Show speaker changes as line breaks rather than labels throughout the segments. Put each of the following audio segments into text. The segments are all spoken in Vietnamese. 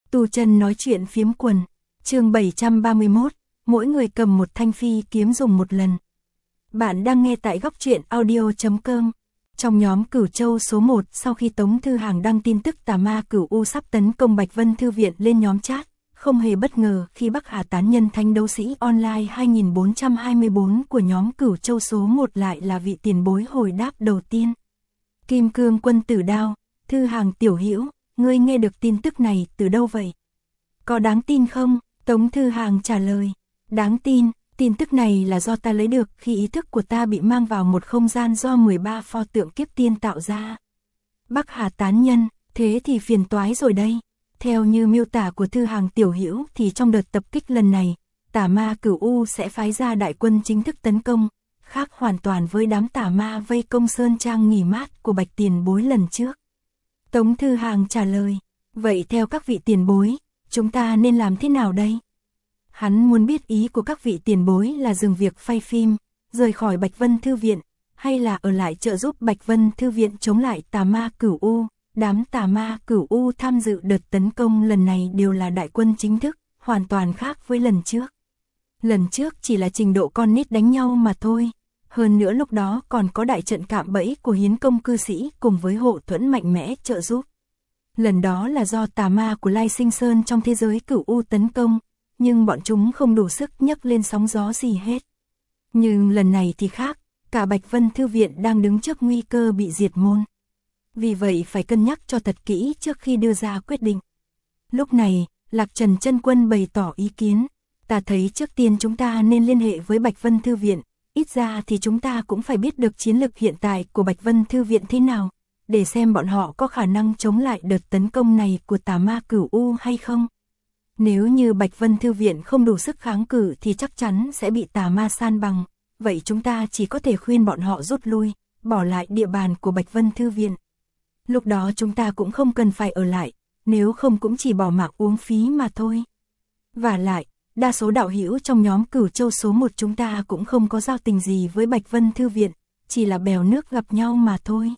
Tu chân nói chuyện phiếm quần, chương 731, mỗi người cầm một thanh phi kiếm dùng một lần. Bạn đang nghe tại góc truyện audio.com. Trong nhóm Cửu Châu số 1, sau khi Tống Thư Hàng đăng tin tức tà ma Cửu U sắp tấn công Bạch Vân Thư Viện lên nhóm chat, không hề bất ngờ khi Bắc Hà Tán Nhân Thánh Đấu Sĩ Online 2424 của nhóm Cửu Châu số 1 lại là vị tiền bối hồi đáp đầu tiên. Kim Cương Quân Tử Đao, Thư Hàng tiểu hữu, ngươi nghe được tin tức này từ đâu vậy? Có đáng tin không? Tống Thư Hàng trả lời, đáng tin, tin tức này là do ta lấy được khi ý thức của ta bị mang vào một không gian do 13 pho tượng kiếp tiên tạo ra. Bắc Hà Tán Nhân, thế thì phiền toái rồi đây. Theo như miêu tả của Thư Hàng tiểu hữu thì trong đợt tập kích lần này, tà ma Cửu U sẽ phái ra đại quân chính thức tấn công, khác hoàn toàn với đám tà ma vây công Sơn Trang nghỉ mát của Bạch tiền bối lần trước. Tống Thư Hàng trả lời, vậy theo các vị tiền bối, chúng ta nên làm thế nào đây? Hắn muốn biết ý của các vị tiền bối là dừng việc phay phim, rời khỏi Bạch Vân Thư Viện, hay là ở lại trợ giúp Bạch Vân Thư Viện chống lại tà ma Cửu U. Đám tà ma Cửu U tham dự đợt tấn công lần này đều là đại quân chính thức, hoàn toàn khác với lần trước. Lần trước chỉ là trình độ con nít đánh nhau mà thôi. Hơn nữa lúc đó còn có đại trận cạm bẫy của hiến công cư sĩ cùng với hộ thuẫn mạnh mẽ trợ giúp. Lần đó là do tà ma của Lai Sinh Sơn trong thế giới Cửu U tấn công, nhưng bọn chúng không đủ sức nhấc lên sóng gió gì hết. Nhưng lần này thì khác, cả Bạch Vân Thư Viện đang đứng trước nguy cơ bị diệt môn. Vì vậy phải cân nhắc cho thật kỹ trước khi đưa ra quyết định. Lúc này, Lạc Trần Chân Quân bày tỏ ý kiến, ta thấy trước tiên chúng ta nên liên hệ với Bạch Vân Thư Viện, ít ra thì chúng ta cũng phải biết được chiến lực hiện tại của Bạch Vân Thư Viện thế nào, để xem bọn họ có khả năng chống lại đợt tấn công này của tà ma Cửu U hay không. Nếu như Bạch Vân Thư Viện không đủ sức kháng cự thì chắc chắn sẽ bị tà ma san bằng, vậy chúng ta chỉ có thể khuyên bọn họ rút lui, bỏ lại địa bàn của Bạch Vân Thư Viện. Lúc đó chúng ta cũng không cần phải ở lại, nếu không cũng chỉ bỏ mạng uống phí mà thôi. Và lại, đa số đạo hữu trong nhóm Cửu Châu số 1 chúng ta cũng không có giao tình gì với Bạch Vân Thư Viện, chỉ là bèo nước gặp nhau mà thôi.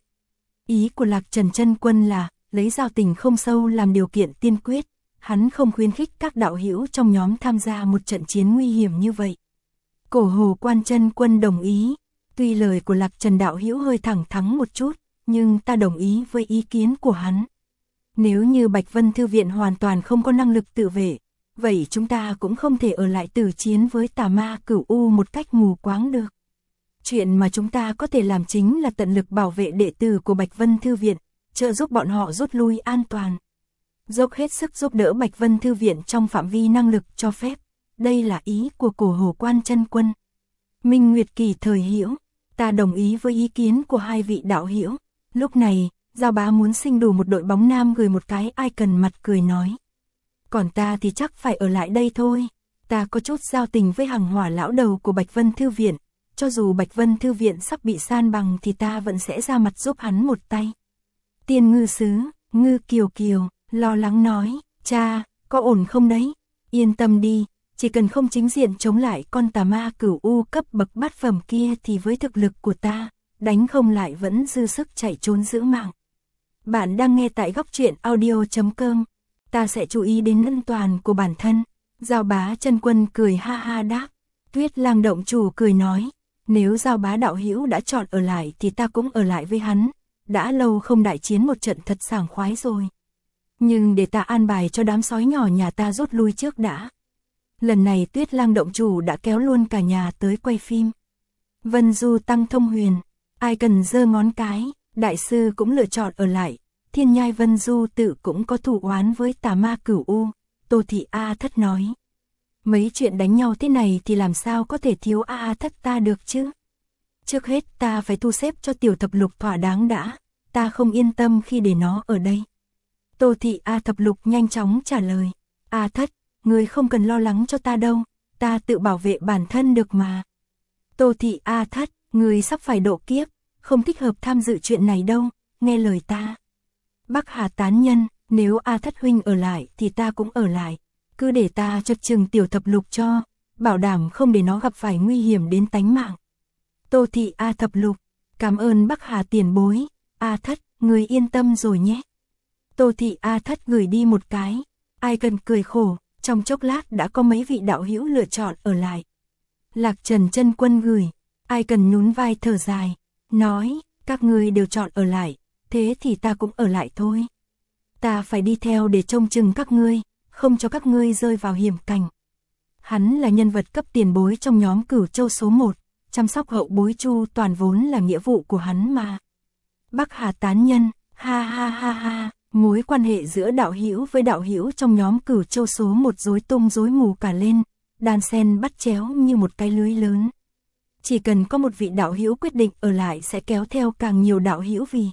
Ý của Lạc Trần Chân Quân là, lấy giao tình không sâu làm điều kiện tiên quyết, hắn không khuyến khích các đạo hữu trong nhóm tham gia một trận chiến nguy hiểm như vậy. Cổ Hồ Quan Chân Quân đồng ý, tuy lời của Lạc Trần đạo hữu hơi thẳng thắn một chút, nhưng ta đồng ý với ý kiến của hắn. Nếu như Bạch Vân Thư Viện hoàn toàn không có năng lực tự vệ, vậy chúng ta cũng không thể ở lại tử chiến với tà ma Cửu U một cách mù quáng được. Chuyện mà chúng ta có thể làm chính là tận lực bảo vệ đệ tử của Bạch Vân Thư Viện, trợ giúp bọn họ rút lui an toàn. Dốc hết sức giúp đỡ Bạch Vân Thư Viện trong phạm vi năng lực cho phép. Đây là ý của Cổ Hồ Quan Chân Quân. Minh Nguyệt Kỳ thời hữu, ta đồng ý với ý kiến của hai vị đạo hữu. Lúc này, Giao Bá muốn sinh đủ một đội bóng nam gửi một cái icon mặt cười nói. Còn ta thì chắc phải ở lại đây thôi. Ta có chút giao tình với hàng hỏa lão đầu của Bạch Vân Thư Viện. Cho dù Bạch Vân Thư Viện sắp bị san bằng thì ta vẫn sẽ ra mặt giúp hắn một tay. Tiên Ngư Sứ, Ngư Kiều Kiều, lo lắng nói, cha, có ổn không đấy? Yên tâm đi, chỉ cần không chính diện chống lại con tà ma Cửu U cấp bậc bát phẩm kia thì với thực lực của ta, đánh không lại vẫn dư sức chạy trốn giữ mạng. Bạn đang nghe tại góc truyện audio.com. Ta sẽ chú ý đến an toàn của bản thân. Giao Bá Chân Quân cười ha ha đáp. Tuyết Lang động chủ cười nói, nếu Giao Bá đạo hữu đã chọn ở lại thì ta cũng ở lại với hắn. Đã lâu không đại chiến một trận thật sảng khoái rồi. Nhưng để ta an bài cho đám sói nhỏ nhà ta rút lui trước đã. Lần này Tuyết Lang động chủ đã kéo luôn cả nhà tới quay phim. Vân Du Tăng Thông Huyền, ai cần giơ ngón cái, đại sư cũng lựa chọn ở lại. Thiên Nhai Vân Du tự cũng có thù oán với tà ma Cửu U. Tô Thị A Thất nói, mấy chuyện đánh nhau thế này thì làm sao có thể thiếu A Thất ta được chứ? Trước hết ta phải thu xếp cho Tiểu Thập Lục thỏa đáng đã, ta không yên tâm khi để nó ở đây. Tô Thị A Thập Lục nhanh chóng trả lời, A Thất, ngươi không cần lo lắng cho ta đâu, ta tự bảo vệ bản thân được mà. Tô Thị A Thất, ngươi sắp phải độ kiếp, không thích hợp tham dự chuyện này đâu, nghe lời ta. Bắc Hà Tán Nhân, nếu A Thất huynh ở lại thì ta cũng ở lại, cứ để ta chập chừng Tiểu Thập Lục cho, bảo đảm không để nó gặp phải nguy hiểm đến tánh mạng. Tô Thị A Thập Lục, cảm ơn Bắc Hà tiền bối, A Thất, người yên tâm rồi nhé. Tô Thị A Thất gửi đi một cái Ai cần cười khổ, trong chốc lát đã có mấy vị đạo hữu lựa chọn ở lại. Lạc Trần chân quân gửi, Ai cần nhún vai thở dài, nói, các ngươi đều chọn ở lại, thế thì ta cũng ở lại thôi. Ta phải đi theo để trông chừng các ngươi, không cho các ngươi rơi vào hiểm cảnh. Hắn là nhân vật cấp tiền bối trong nhóm Cửu Châu số 1, chăm sóc hậu bối chu toàn vốn là nghĩa vụ của hắn mà. Bắc Hà tán nhân, ha ha ha ha, mối quan hệ giữa đạo hữu với đạo hữu trong nhóm Cửu Châu số 1 rối tung rối mù cả lên, đan xen bắt chéo như một cái lưới lớn. Chỉ cần có một vị đạo hữu quyết định ở lại sẽ kéo theo càng nhiều đạo hữu vì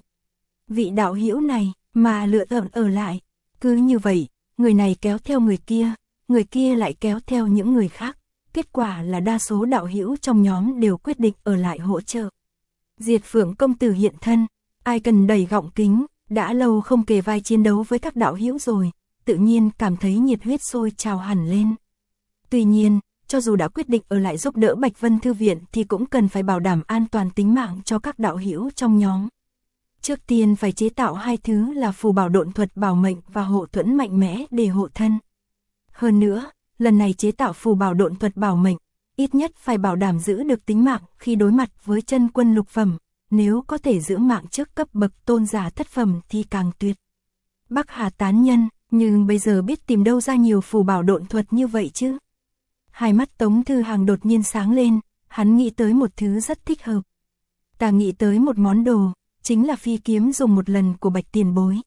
vị đạo hữu này mà lựa chọn ở lại. Cứ như vậy, người này kéo theo người kia lại kéo theo những người khác. Kết quả là đa số đạo hữu trong nhóm đều quyết định ở lại hỗ trợ. Diệt Phượng công tử hiện thân, Ai cần đầy gọng kính, đã lâu không kề vai chiến đấu với các đạo hữu rồi, tự nhiên cảm thấy nhiệt huyết sôi trào hẳn lên. Tuy nhiên, cho dù đã quyết định ở lại giúp đỡ Bạch Vân Thư Viện thì cũng cần phải bảo đảm an toàn tính mạng cho các đạo hữu trong nhóm. Trước tiên phải chế tạo hai thứ là phù bảo độn thuật bảo mệnh và hộ thuẫn mạnh mẽ để hộ thân. Hơn nữa, lần này chế tạo phù bảo độn thuật bảo mệnh, ít nhất phải bảo đảm giữ được tính mạng khi đối mặt với chân quân lục phẩm, nếu có thể giữ mạng trước cấp bậc tôn giả thất phẩm thì càng tuyệt. Bắc Hà tán nhân, nhưng bây giờ biết tìm đâu ra nhiều phù bảo độn thuật như vậy chứ? Hai mắt Tống Thư Hàng đột nhiên sáng lên, hắn nghĩ tới một thứ rất thích hợp. Ta nghĩ tới một món đồ, chính là phi kiếm dùng một lần của Bạch tiền bối.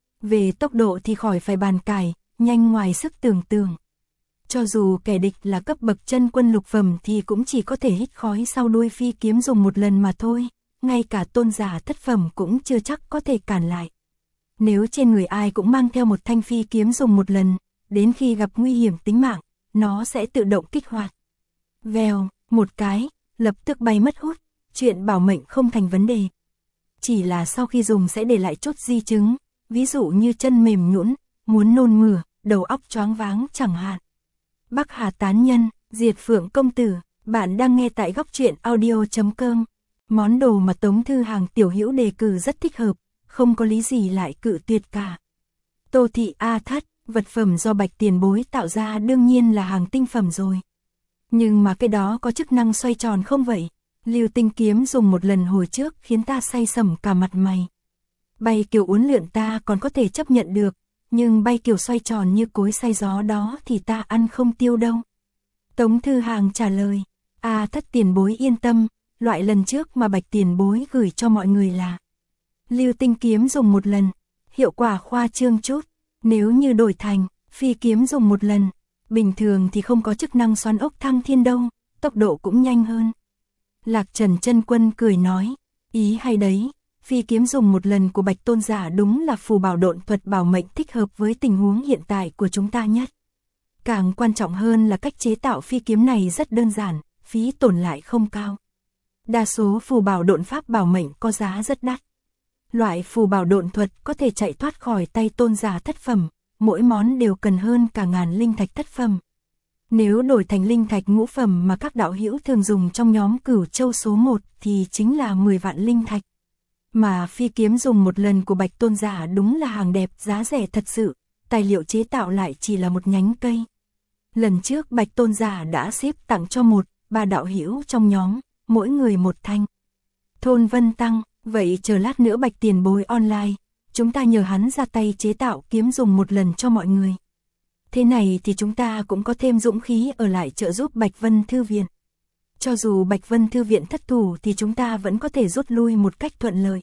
Về tốc độ thì khỏi phải bàn cãi, nhanh ngoài sức tưởng tượng. Cho dù kẻ địch là cấp bậc chân quân lục phẩm thì cũng chỉ có thể hít khói sau đuôi phi kiếm dùng một lần mà thôi, ngay cả tôn giả thất phẩm cũng chưa chắc có thể cản lại. Nếu trên người ai cũng mang theo một thanh phi kiếm dùng một lần, đến khi gặp nguy hiểm tính mạng, nó sẽ tự động kích hoạt. Vèo, một cái, lập tức bay mất hút, chuyện bảo mệnh không thành vấn đề. Chỉ là sau khi dùng sẽ để lại chút di chứng, ví dụ như chân mềm nhũn, muốn nôn mửa, đầu óc choáng váng chẳng hạn. Bắc Hà tán nhân, Diệt Phượng công tử, bạn đang nghe tại góc truyện audio.com. Món đồ mà Tống Thư Hàng tiểu hữu đề cử rất thích hợp, không có lý gì lại cự tuyệt cả. Tô thị A thất, vật phẩm do Bạch tiền bối tạo ra đương nhiên là hàng tinh phẩm rồi. Nhưng mà cái đó có chức năng xoay tròn không vậy? Lưu tinh kiếm dùng một lần hồi trước khiến ta say sẩm cả mặt mày. Bay kiểu uốn lượn ta còn có thể chấp nhận được, nhưng bay kiểu xoay tròn như cối xay gió đó thì ta ăn không tiêu đâu. Tống Thư Hàng trả lời, thất tiền bối yên tâm, loại lần trước mà Bạch tiền bối gửi cho mọi người là lưu tinh kiếm dùng một lần, hiệu quả khoa trương chút. Nếu như đổi thành phi kiếm dùng một lần, bình thường thì không có chức năng xoắn ốc thăng thiên đâu, tốc độ cũng nhanh hơn. Lạc Trần chân quân cười nói, ý hay đấy, phi kiếm dùng một lần của Bạch tôn giả đúng là phù bảo độn thuật bảo mệnh thích hợp với tình huống hiện tại của chúng ta nhất. Càng quan trọng hơn là cách chế tạo phi kiếm này rất đơn giản, phí tổn lại không cao. Đa số phù bảo độn pháp bảo mệnh có giá rất đắt. Loại phù bảo độn thuật có thể chạy thoát khỏi tay tôn giả thất phẩm, mỗi món đều cần hơn cả ngàn linh thạch thất phẩm. Nếu đổi thành linh thạch ngũ phẩm mà các đạo hữu thường dùng trong nhóm Cửu Châu số 1 thì chính là 10 vạn linh thạch. Mà phi kiếm dùng một lần của Bạch tôn giả đúng là hàng đẹp giá rẻ thật sự, tài liệu chế tạo lại chỉ là một nhánh cây. Lần trước Bạch tôn giả đã xếp tặng cho 1-3 đạo hữu trong nhóm, mỗi người một thanh. Thôn Vân Tăng, vậy chờ lát nữa Bạch tiền bối online, chúng ta nhờ hắn ra tay chế tạo kiếm dùng một lần cho mọi người. Thế này thì chúng ta cũng có thêm dũng khí ở lại trợ giúp Bạch Vân Thư Viện. Cho dù Bạch Vân Thư Viện thất thủ thì chúng ta vẫn có thể rút lui một cách thuận lợi.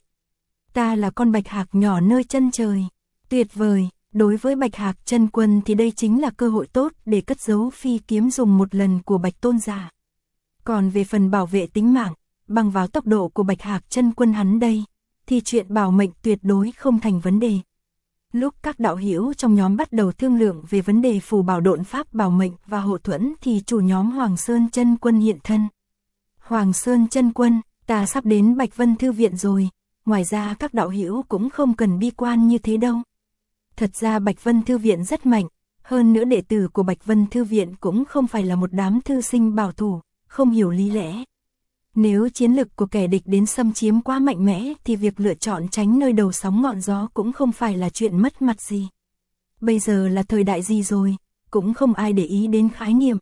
Ta là con bạch hạc nhỏ nơi chân trời. Tuyệt vời, đối với bạch hạc chân quân thì đây chính là cơ hội tốt để cất giấu phi kiếm dùng một lần của Bạch tôn giả. Còn về phần bảo vệ tính mạng, bằng vào tốc độ của bạch hạc chân quân hắn đây, thì chuyện bảo mệnh tuyệt đối không thành vấn đề. Lúc các đạo hữu trong nhóm bắt đầu thương lượng về vấn đề phù bảo độn pháp bảo mệnh và hộ thuẫn thì chủ nhóm Hoàng Sơn chân quân hiện thân. Hoàng Sơn chân quân, ta sắp đến Bạch Vân Thư Viện rồi, ngoài ra các đạo hữu cũng không cần bi quan như thế đâu. Thật ra Bạch Vân Thư Viện rất mạnh, hơn nữa đệ tử của Bạch Vân Thư Viện cũng không phải là một đám thư sinh bảo thủ, không hiểu lý lẽ. Nếu chiến lực của kẻ địch đến xâm chiếm quá mạnh mẽ thì việc lựa chọn tránh nơi đầu sóng ngọn gió cũng không phải là chuyện mất mặt gì. bây giờ là thời đại gì rồi, cũng không ai để ý đến khái niệm.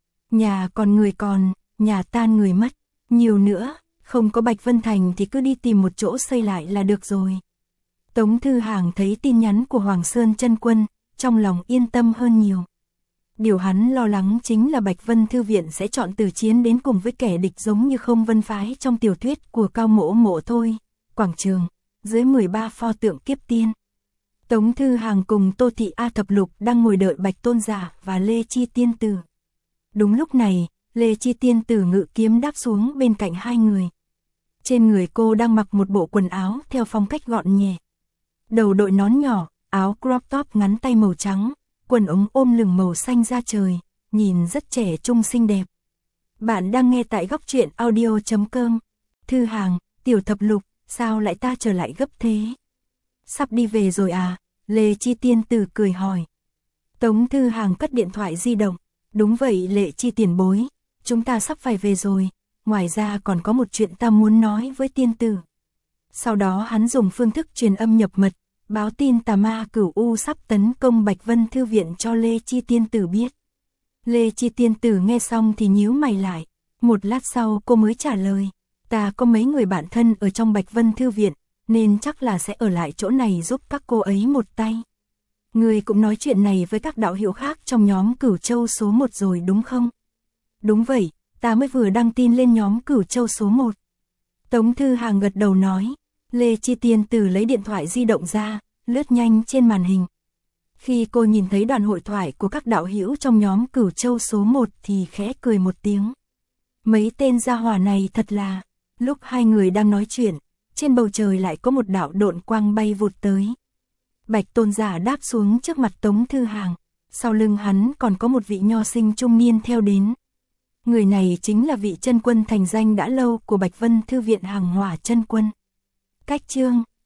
Nhà còn người còn, nhà tan người mất, nhiều nữa, không có Bạch Vân Thành thì cứ đi tìm một chỗ xây lại là được rồi. Tống Thư Hàng thấy tin nhắn của Hoàng Sơn Chân Quân, trong lòng yên tâm hơn nhiều. Điều hắn lo lắng chính là Bạch Vân Thư Viện sẽ chọn từ chiến đến cùng với kẻ địch giống như Không Vân Phái trong tiểu thuyết của Cao Mỗ Mỗ thôi. Quảng trường, dưới 13 pho tượng kiếp tiên. Tống Thư Hàng cùng Tô Thị A Thập Lục đang ngồi đợi Bạch Tôn Giả và Lê Chi Tiên Tử. Đúng lúc này, Lê Chi Tiên Tử ngự kiếm đáp xuống bên cạnh hai người. Trên người cô đang mặc một bộ quần áo theo phong cách gọn nhẹ. Đầu đội nón nhỏ, áo crop top ngắn tay màu trắng, quần ống ôm lưng màu xanh da trời, nhìn rất trẻ trung xinh đẹp. Bạn đang nghe tại góc truyện audio.com. Thư Hàng, Tiểu Thập Lục, sao lại ta trở lại gấp thế? Sắp đi về rồi à? Lê Chi Tiên Tử cười hỏi. Tống Thư Hàng cất điện thoại di động. Đúng vậy Lệ Chi tiền bối, chúng ta sắp phải về rồi, ngoài ra còn có một chuyện ta muốn nói với tiên tử. Sau đó hắn dùng phương thức truyền âm nhập mật, báo tin tà ma Cửu U sắp tấn công Bạch Vân Thư Viện cho Lê Chi Tiên Tử biết. Lê Chi Tiên Tử nghe xong thì nhíu mày lại, một lát sau cô mới trả lời, ta có mấy người bạn thân ở trong Bạch Vân Thư Viện, nên chắc là sẽ ở lại chỗ này giúp các cô ấy một tay. Người cũng nói chuyện này với các đạo hữu khác trong nhóm Cửu Châu số 1 rồi đúng không? Đúng vậy, ta mới vừa đăng tin lên nhóm Cửu Châu số 1. Tống Thư Hàng gật đầu nói. Lê Chi Tiên Tử lấy điện thoại di động ra, lướt nhanh trên màn hình. Khi cô nhìn thấy đoạn hội thoại của các đạo hữu trong nhóm Cửu Châu số 1 thì khẽ cười một tiếng. Mấy tên gia hỏa này thật là, lúc hai người đang nói chuyện, trên bầu trời lại có một đạo độn quang bay vụt tới. Bạch Tôn Giả đáp xuống trước mặt Tống Thư Hàng, sau lưng hắn còn có một vị nho sinh trung niên theo đến. Người này chính là vị chân quân thành danh đã lâu của Bạch Vân Thư Viện Hàng Hỏa chân quân. Cách chương